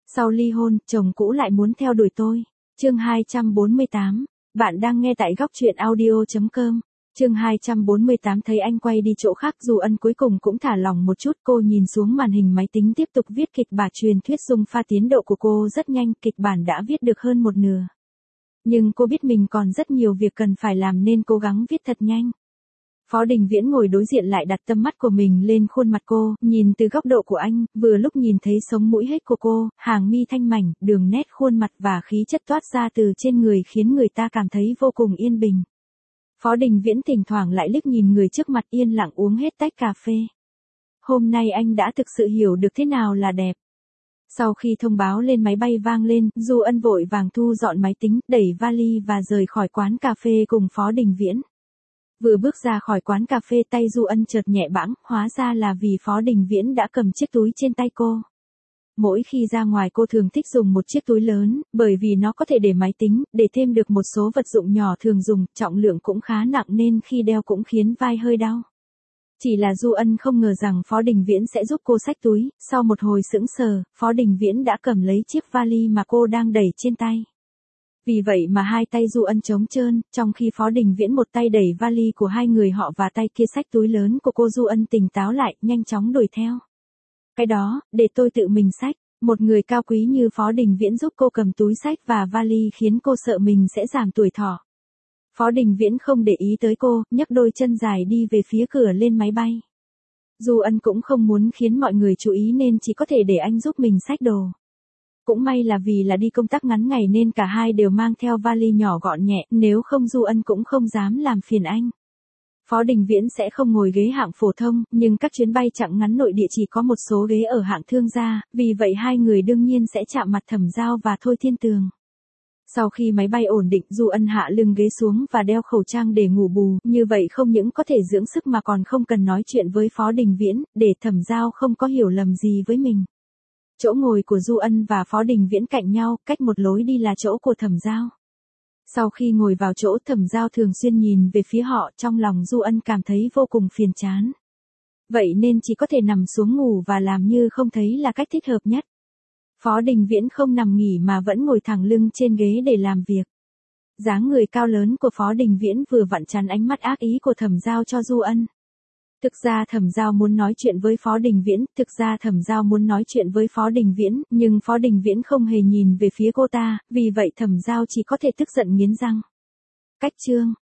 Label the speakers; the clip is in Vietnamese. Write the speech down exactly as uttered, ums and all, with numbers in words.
Speaker 1: Sau ly hôn, chồng cũ lại muốn theo đuổi tôi. Chương hai trăm bốn mươi tám. Bạn đang nghe tại góc truyện audio chấm com. Chương hai trăm bốn mươi tám thấy anh quay đi chỗ khác, Du Ân cuối cùng cũng thả lỏng một chút, cô nhìn xuống màn hình máy tính tiếp tục viết kịch bản. Truyền thuyết Dung Pha tiến độ của cô rất nhanh, kịch bản đã viết được hơn một nửa. Nhưng cô biết mình còn rất nhiều việc cần phải làm nên cố gắng viết thật nhanh. Phó Đình Viễn ngồi đối diện lại đặt tâm mắt của mình lên khuôn mặt cô, nhìn từ góc độ của anh, vừa lúc nhìn thấy sống mũi hết của cô, hàng mi thanh mảnh, đường nét khuôn mặt và khí chất toát ra từ trên người khiến người ta cảm thấy vô cùng yên bình. Phó Đình Viễn thỉnh thoảng lại liếc nhìn người trước mặt yên lặng uống hết tách cà phê. Hôm nay anh đã thực sự hiểu được thế nào là đẹp. Sau khi thông báo lên máy bay vang lên, Du Ân vội vàng thu dọn máy tính, đẩy vali và rời khỏi quán cà phê cùng Phó Đình Viễn. Vừa bước ra khỏi quán cà phê tay Du Ân chợt nhẹ bẫng, hóa ra là vì Phó Đình Viễn đã cầm chiếc túi trên tay cô. Mỗi khi ra ngoài cô thường thích dùng một chiếc túi lớn, bởi vì nó có thể để máy tính, để thêm được một số vật dụng nhỏ thường dùng, trọng lượng cũng khá nặng nên khi đeo cũng khiến vai hơi đau. Chỉ là Du Ân không ngờ rằng Phó Đình Viễn sẽ giúp cô xách túi, sau một hồi sững sờ, Phó Đình Viễn đã cầm lấy chiếc vali mà cô đang đẩy trên tay. Vì vậy mà hai tay Du Ân trống trơn, trong khi Phó Đình Viễn một tay đẩy vali của hai người họ và tay kia xách túi lớn của cô, Du Ân tỉnh táo lại, nhanh chóng đuổi theo. Cái đó, để tôi tự mình xách. Một người cao quý như Phó Đình Viễn giúp cô cầm túi xách và vali khiến cô sợ mình sẽ giảm tuổi thọ. Phó Đình Viễn không để ý tới cô, nhấc đôi chân dài đi về phía cửa lên máy bay. Du Ân cũng không muốn khiến mọi người chú ý nên chỉ có thể để anh giúp mình xách đồ. Cũng may là vì là đi công tác ngắn ngày nên cả hai đều mang theo vali nhỏ gọn nhẹ, nếu không Du Ân cũng không dám làm phiền anh. Phó Đình Viễn sẽ không ngồi ghế hạng phổ thông, nhưng các chuyến bay chặng ngắn nội địa chỉ có một số ghế ở hạng thương gia, vì vậy hai người đương nhiên sẽ chạm mặt Thẩm Giao và Thôi Thiên Tường. Sau khi máy bay ổn định, Du Ân hạ lưng ghế xuống và đeo khẩu trang để ngủ bù, như vậy không những có thể dưỡng sức mà còn không cần nói chuyện với Phó Đình Viễn, để Thẩm Giao không có hiểu lầm gì với mình. Chỗ ngồi của Du Ân và Phó Đình Viễn cạnh nhau, cách một lối đi là chỗ của Thẩm Giao. Sau khi ngồi vào chỗ, Thẩm Giao thường xuyên nhìn về phía họ, trong lòng Du Ân cảm thấy vô cùng phiền chán. Vậy nên chỉ có thể nằm xuống ngủ và làm như không thấy là cách thích hợp nhất. Phó Đình Viễn không nằm nghỉ mà vẫn ngồi thẳng lưng trên ghế để làm việc. Dáng người cao lớn của Phó Đình Viễn vừa vặn chắn ánh mắt ác ý của Thẩm Giao cho Du Ân. Thực ra Thẩm Giao muốn nói chuyện với Phó Đình Viễn, thực ra Thẩm Giao muốn nói chuyện với Phó Đình Viễn, nhưng Phó Đình Viễn không hề nhìn về phía cô ta, vì vậy Thẩm Giao chỉ có thể tức giận nghiến răng. Cách chương,